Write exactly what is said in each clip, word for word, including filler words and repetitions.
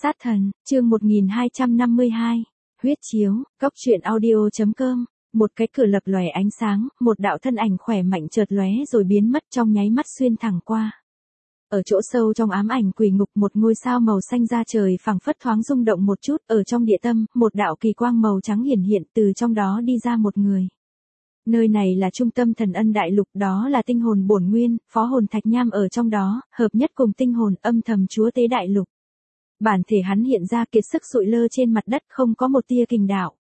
Sát thần, chương một nghìn hai trăm năm mươi hai. Huyết chiếu, cốc truyện audio.com. Một cái cửa lập lòe ánh sáng, một đạo thân ảnh khỏe mạnh chợt lóe rồi biến mất trong nháy mắt xuyên thẳng qua. Ở chỗ sâu trong ám ảnh quỷ ngục, một ngôi sao màu xanh ra trời phẳng phất thoáng rung động một chút, ở trong địa tâm, một đạo kỳ quang màu trắng hiển hiện, từ trong đó đi ra một người. Nơi này là trung tâm thần ân đại lục, đó là tinh hồn bổn nguyên, phó hồn Thạch Nham ở trong đó, hợp nhất cùng tinh hồn âm thầm chúa tế đại lục. Bản thể hắn hiện ra kiệt sức sụi lơ trên mặt đất, không có một tia kình đạo.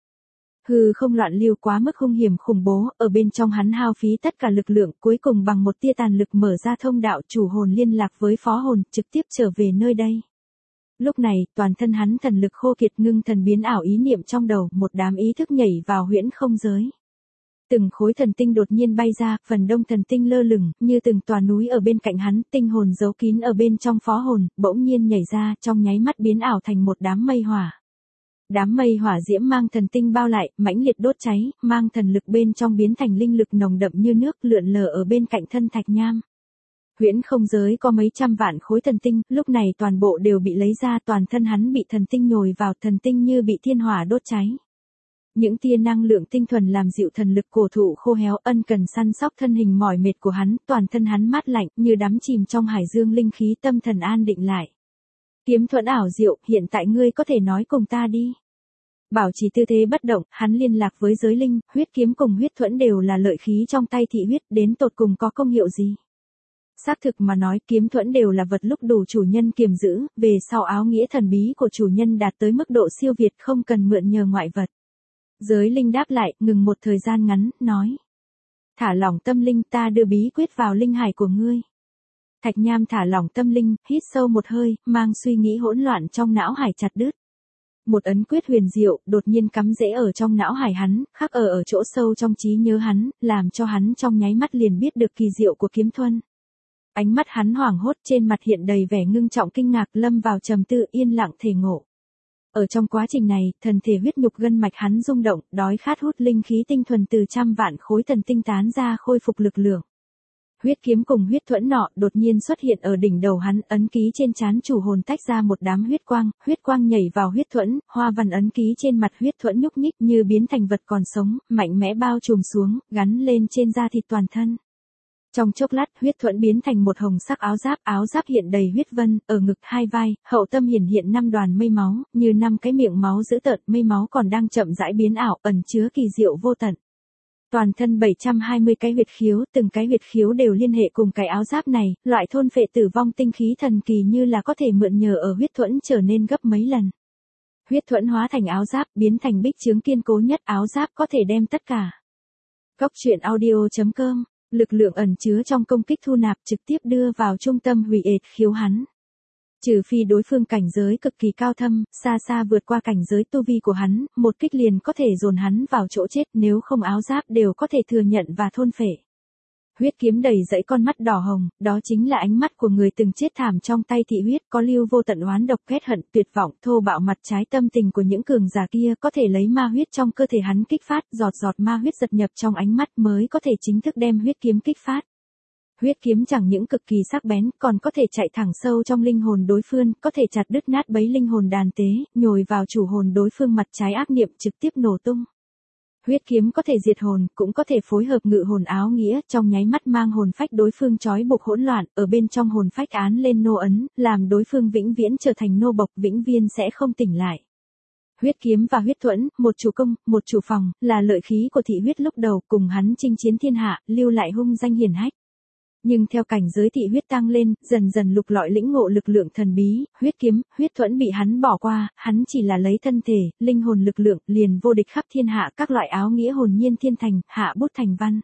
Hư không loạn lưu quá mức hung hiểm khủng bố, ở bên trong hắn hao phí tất cả lực lượng, cuối cùng bằng một tia tàn lực mở ra thông đạo chủ hồn liên lạc với phó hồn, trực tiếp trở về nơi đây. Lúc này, toàn thân hắn thần lực khô kiệt, ngưng thần biến ảo ý niệm trong đầu, một đám ý thức nhảy vào huyễn không giới. Từng khối thần tinh đột nhiên bay ra, phần đông thần tinh lơ lửng, như từng tòa núi ở bên cạnh hắn, tinh hồn giấu kín ở bên trong phó hồn, bỗng nhiên nhảy ra, trong nháy mắt biến ảo thành một đám mây hỏa. Đám mây hỏa diễm mang thần tinh bao lại, mãnh liệt đốt cháy, mang thần lực bên trong biến thành linh lực nồng đậm như nước, lượn lờ ở bên cạnh thân Thạch Nham. Huyễn không giới có mấy trăm vạn khối thần tinh, lúc này toàn bộ đều bị lấy ra, toàn thân hắn bị thần tinh nhồi vào, thần tinh như bị thiên hỏa đốt cháy. Những tia năng lượng tinh thuần làm dịu thần lực cổ thụ khô héo, ân cần săn sóc thân hình mỏi mệt của hắn, toàn thân hắn mát lạnh, như đắm chìm trong hải dương linh khí, tâm thần an định lại. Kiếm Thuẫn ảo diệu, hiện tại ngươi có thể nói cùng ta đi. Bảo trì tư thế bất động, hắn liên lạc với giới linh, huyết kiếm cùng huyết thuẫn đều là lợi khí trong tay thị huyết, đến tột cùng có công hiệu gì? Xác thực mà nói, kiếm thuẫn đều là vật lúc đủ chủ nhân kiềm giữ, về sau áo nghĩa thần bí của chủ nhân đạt tới mức độ siêu việt, không cần mượn nhờ ngoại vật. Giới linh đáp lại, ngừng một thời gian ngắn, nói. Thả lỏng tâm linh, ta đưa bí quyết vào linh hải của ngươi. Thạch Nham thả lỏng tâm linh, hít sâu một hơi, mang suy nghĩ hỗn loạn trong não hải chặt đứt. Một ấn quyết huyền diệu, đột nhiên cắm rễ ở trong não hải hắn, khắc ở ở chỗ sâu trong trí nhớ hắn, làm cho hắn trong nháy mắt liền biết được kỳ diệu của kiếm thuẫn. Ánh mắt hắn hoảng hốt, trên mặt hiện đầy vẻ ngưng trọng kinh ngạc, lâm vào trầm tư, yên lặng thể ngộ. Ở trong quá trình này, thần thể huyết nhục gân mạch hắn rung động, đói khát hút linh khí tinh thuần từ trăm vạn khối thần tinh tán ra, khôi phục lực lượng. Huyết kiếm cùng huyết thuẫn nọ đột nhiên xuất hiện ở đỉnh đầu hắn, ấn ký trên trán chủ hồn tách ra một đám huyết quang, huyết quang nhảy vào huyết thuẫn, hoa văn ấn ký trên mặt huyết thuẫn nhúc nhích như biến thành vật còn sống, mạnh mẽ bao trùm xuống, gắn lên trên da thịt toàn thân. Trong chốc lát, huyết thuẫn biến thành một hồng sắc áo giáp, áo giáp hiện đầy huyết vân, ở ngực hai vai, hậu tâm hiển hiện năm đoàn mây máu, như năm cái miệng máu dữ tợn, mây máu còn đang chậm rãi biến ảo, ẩn chứa kỳ diệu vô tận. Toàn thân bảy trăm hai mươi cái huyệt khiếu, từng cái huyệt khiếu đều liên hệ cùng cái áo giáp này, loại thôn phệ tử vong tinh khí thần kỳ như là có thể mượn nhờ ở huyết thuẫn trở nên gấp mấy lần. Huyết thuẫn hóa thành áo giáp, biến thành bích chướng kiên cố nhất, áo giáp có thể đem tất cả. Cốc truyện audio.com. Lực lượng ẩn chứa trong công kích thu nạp trực tiếp đưa vào trung tâm hủy ệt khiếu hắn. Trừ phi đối phương cảnh giới cực kỳ cao thâm, xa xa vượt qua cảnh giới tu vi của hắn, một kích liền có thể dồn hắn vào chỗ chết, nếu không áo giáp đều có thể thừa nhận và thôn phệ. Huyết kiếm đầy dẫy con mắt đỏ hồng, đó chính là ánh mắt của người từng chết thảm trong tay thị huyết, có lưu vô tận oán độc, ghét hận, tuyệt vọng, thô bạo mặt trái tâm tình của những cường giả kia, có thể lấy ma huyết trong cơ thể hắn kích phát, giọt giọt ma huyết giật nhập trong ánh mắt mới có thể chính thức đem huyết kiếm kích phát. Huyết kiếm chẳng những cực kỳ sắc bén, còn có thể chạy thẳng sâu trong linh hồn đối phương, có thể chặt đứt nát bấy linh hồn đàn tế, nhồi vào chủ hồn đối phương mặt trái ác niệm, trực tiếp nổ tung. Huyết kiếm có thể diệt hồn, cũng có thể phối hợp ngự hồn áo nghĩa, trong nháy mắt mang hồn phách đối phương trói buộc hỗn loạn, ở bên trong hồn phách án lên nô ấn, làm đối phương vĩnh viễn trở thành nô bộc, vĩnh viễn sẽ không tỉnh lại. Huyết kiếm và huyết thuẫn, một chủ công, một chủ phòng, là lợi khí của thị huyết lúc đầu, cùng hắn chinh chiến thiên hạ, lưu lại hung danh hiển hách. Nhưng theo cảnh giới thị huyết tăng lên, dần dần lục lọi lĩnh ngộ lực lượng thần bí, huyết kiếm, huyết thuẫn bị hắn bỏ qua, hắn chỉ là lấy thân thể, linh hồn lực lượng, liền vô địch khắp thiên hạ, các loại áo nghĩa hồn nhiên thiên thành, hạ bút thành văn.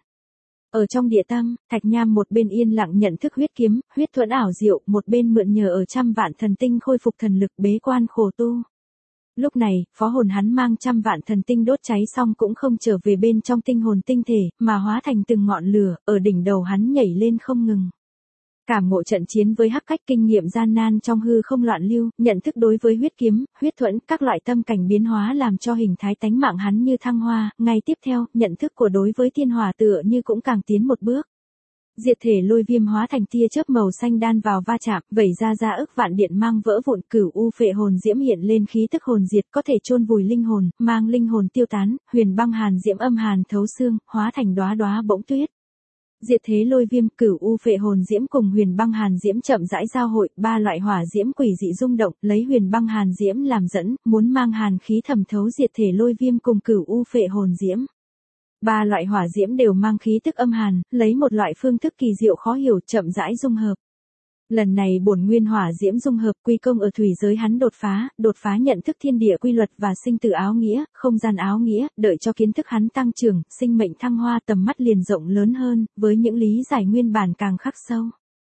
Ở trong địa tâm, Thạch Nham một bên yên lặng nhận thức huyết kiếm, huyết thuẫn ảo diệu, một bên mượn nhờ ở trăm vạn thần tinh khôi phục thần lực, bế quan khổ tu. Lúc này, phó hồn hắn mang trăm vạn thần tinh đốt cháy xong cũng không trở về bên trong tinh hồn tinh thể, mà hóa thành từng ngọn lửa, ở đỉnh đầu hắn nhảy lên không ngừng. Cảm ngộ trận chiến với hắc cách, kinh nghiệm gian nan trong hư không loạn lưu, nhận thức đối với huyết kiếm, huyết thuẫn, các loại tâm cảnh biến hóa làm cho hình thái tánh mạng hắn như thăng hoa, ngay tiếp theo, nhận thức của đối với thiên hỏa tựa như cũng càng tiến một bước. Diệt thể lôi viêm hóa thành tia chớp màu xanh đan vào va chạm, vẩy ra ra ức vạn điện mang vỡ vụn, cửu u phệ hồn diễm hiện lên khí tức hồn diệt, có thể chôn vùi linh hồn, mang linh hồn tiêu tán, huyền băng hàn diễm âm hàn thấu xương, hóa thành đóa đóa bỗng tuyết. Diệt thế lôi viêm, cửu u phệ hồn diễm cùng huyền băng hàn diễm chậm rãi giao hội, ba loại hỏa diễm quỷ dị rung động, lấy huyền băng hàn diễm làm dẫn, muốn mang hàn khí thẩm thấu diệt thể lôi viêm cùng cửu u phệ hồn diễm. Ba loại hỏa diễm đều mang khí tức âm hàn, lấy một loại phương thức kỳ diệu khó hiểu chậm rãi dung hợp. Lần này bổn nguyên hỏa diễm dung hợp quy công ở thủy giới hắn đột phá, đột phá nhận thức thiên địa quy luật và sinh tử áo nghĩa, không gian áo nghĩa, đợi cho kiến thức hắn tăng trưởng, sinh mệnh thăng hoa tầm mắt liền rộng lớn hơn, với những lý giải nguyên bản càng khắc sâu.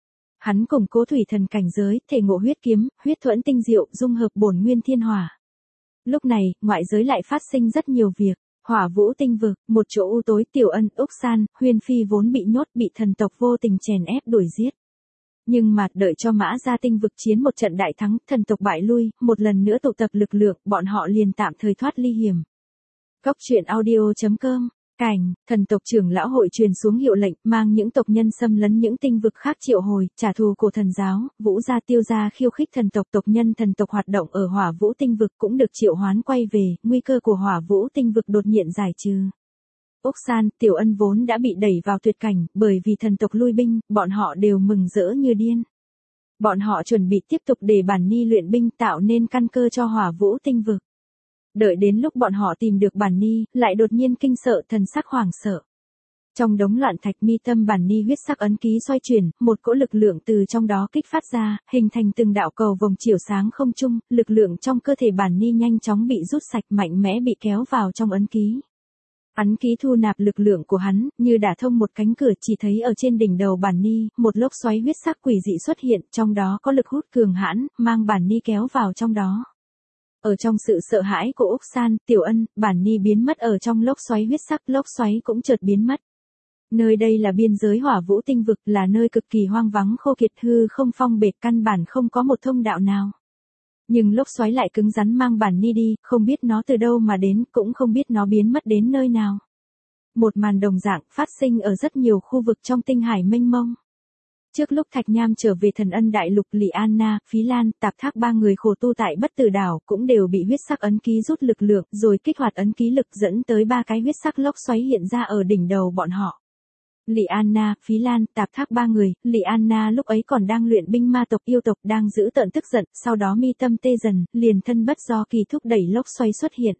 Hắn củng cố thủy thần cảnh giới, thể ngộ huyết kiếm, huyết thuẫn tinh diệu, dung hợp bổn nguyên thiên hỏa. Lúc này, ngoại giới lại phát sinh rất nhiều việc. Hỏa vũ tinh vực, một chỗ u tối, Tiểu Ân, Úc San, Huyên Phi vốn bị nhốt, bị thần tộc vô tình chèn ép đuổi giết. Nhưng mà, đợi cho Mã Gia tinh vực chiến một trận đại thắng, thần tộc bại lui, một lần nữa tụ tập lực lượng, bọn họ liền tạm thời thoát ly hiểm. Cốc truyện audio chấm com. Cảnh, thần tộc trưởng lão hội truyền xuống hiệu lệnh, mang những tộc nhân xâm lấn những tinh vực khác triệu hồi, trả thù cổ thần giáo, Vũ gia Tiêu gia khiêu khích thần tộc, tộc nhân thần tộc hoạt động ở Hỏa Vũ tinh vực cũng được triệu hoán quay về, nguy cơ của Hỏa Vũ tinh vực đột nhiên giải trừ. Úc San, Tiểu Ân vốn đã bị đẩy vào tuyệt cảnh, bởi vì thần tộc lui binh, bọn họ đều mừng rỡ như điên. Bọn họ chuẩn bị tiếp tục để Bản Ni luyện binh tạo nên căn cơ cho Hỏa Vũ tinh vực. Đợi đến lúc bọn họ tìm được Bản Ni, lại đột nhiên kinh sợ, thần sắc hoảng sợ. Trong đống loạn thạch mi tâm Bản Ni huyết sắc ấn ký xoay chuyển, một cỗ lực lượng từ trong đó kích phát ra, hình thành từng đạo cầu vòng chiều sáng không trung, lực lượng trong cơ thể Bản Ni nhanh chóng bị rút sạch, mạnh mẽ bị kéo vào trong ấn ký. Ấn ký thu nạp lực lượng của hắn, như đả thông một cánh cửa, chỉ thấy ở trên đỉnh đầu Bản Ni, một lốc xoáy huyết sắc quỷ dị xuất hiện, trong đó có lực hút cường hãn, mang Bản Ni kéo vào trong đó. Ở trong sự sợ hãi của Úc San, Tiểu Ân, Bản Ni biến mất ở trong lốc xoáy huyết sắc, lốc xoáy cũng chợt biến mất. Nơi đây là biên giới Hỏa Vũ tinh vực, là nơi cực kỳ hoang vắng khô kiệt, hư không phong bệt, căn bản không có một thông đạo nào. Nhưng lốc xoáy lại cứng rắn mang Bản Ni đi, không biết nó từ đâu mà đến, cũng không biết nó biến mất đến nơi nào. Một màn đồng dạng phát sinh ở rất nhiều khu vực trong tinh hải mênh mông. Trước lúc Thạch Nham trở về Thần Ân Đại Lục, Lị Anna, Phí Lan, Tạp Thác ba người khổ tu tại Bất Tử Đảo cũng đều bị huyết sắc ấn ký rút lực lượng, rồi kích hoạt ấn ký lực dẫn tới ba cái huyết sắc lốc xoáy hiện ra ở đỉnh đầu bọn họ. Lị Anna, Phí Lan, Tạp Thác ba người, Lị Anna lúc ấy còn đang luyện binh ma tộc yêu tộc đang giữ tợn tức giận, sau đó mi tâm tê dần, liền thân bất do kỳ thúc đẩy lốc xoáy xuất hiện.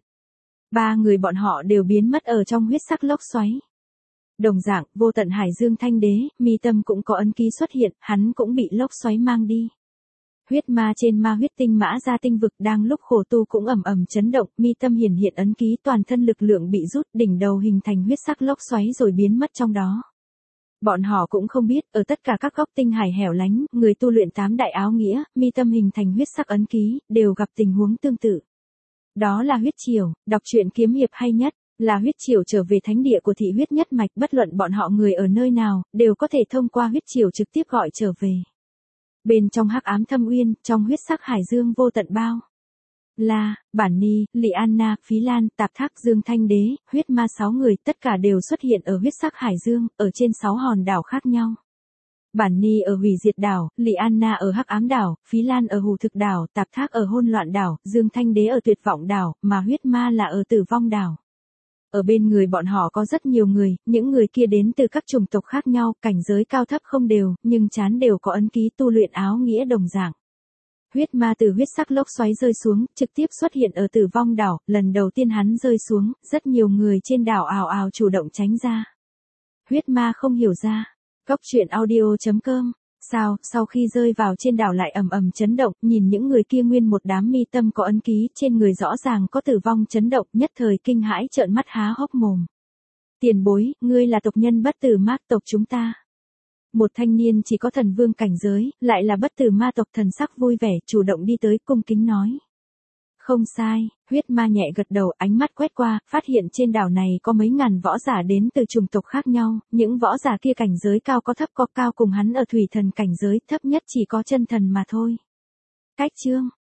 Ba người bọn họ đều biến mất ở trong huyết sắc lốc xoáy. Đồng dạng, vô tận hải dương thanh đế, mi tâm cũng có ấn ký xuất hiện, hắn cũng bị lốc xoáy mang đi. Huyết ma trên ma huyết tinh Mã Gia tinh vực đang lúc khổ tu cũng ầm ầm chấn động, mi tâm hiển hiện ấn ký, toàn thân lực lượng bị rút, đỉnh đầu hình thành huyết sắc lốc xoáy rồi biến mất trong đó. Bọn họ cũng không biết, ở tất cả các góc tinh hải hẻo lánh, người tu luyện tám đại áo nghĩa, mi tâm hình thành huyết sắc ấn ký, đều gặp tình huống tương tự. Đó là huyết triều, đọc truyện kiếm hiệp hay nhất. Là huyết triều trở về thánh địa của thị huyết nhất mạch, bất luận bọn họ người ở nơi nào, đều có thể thông qua huyết triều trực tiếp gọi trở về. Bên trong hắc ám thâm uyên, trong huyết sắc hải dương vô tận bao. La, Bản Ni, Lị Anna, Phí Lan, Tạp Thác, Dương Thanh Đế, huyết ma sáu người, tất cả đều xuất hiện ở huyết sắc hải dương, ở trên sáu hòn đảo khác nhau. Bản Ni ở hủy diệt đảo, Lị Anna ở hắc ám đảo, Phí Lan ở hù thực đảo, Tạp Thác ở hôn loạn đảo, Dương Thanh Đế ở tuyệt vọng đảo, mà huyết ma là ở tử vong đảo. Ở bên người bọn họ có rất nhiều người, những người kia đến từ các chủng tộc khác nhau, cảnh giới cao thấp không đều, nhưng chán đều có ấn ký tu luyện áo nghĩa đồng dạng. Huyết ma từ huyết sắc lốc xoáy rơi xuống, trực tiếp xuất hiện ở tử vong đảo, lần đầu tiên hắn rơi xuống, rất nhiều người trên đảo ào ào chủ động tránh ra. Huyết ma không hiểu ra. Cốc truyện audio chấm com. Sao, sau khi rơi vào trên đảo lại ầm ầm chấn động, nhìn những người kia nguyên một đám mi tâm có ấn ký, trên người rõ ràng có tử vong chấn động, nhất thời kinh hãi trợn mắt há hốc mồm. Tiền bối, ngươi là tộc nhân bất tử ma tộc chúng ta. Một thanh niên chỉ có thần vương cảnh giới, lại là bất tử ma tộc, thần sắc vui vẻ, chủ động đi tới cung kính nói. Không sai, huyết ma nhẹ gật đầu, ánh mắt quét qua, phát hiện trên đảo này có mấy ngàn võ giả đến từ chủng tộc khác nhau, những võ giả kia cảnh giới cao có thấp có cao cùng hắn ở thủy thần cảnh giới, thấp nhất chỉ có chân thần mà thôi. Cách chương,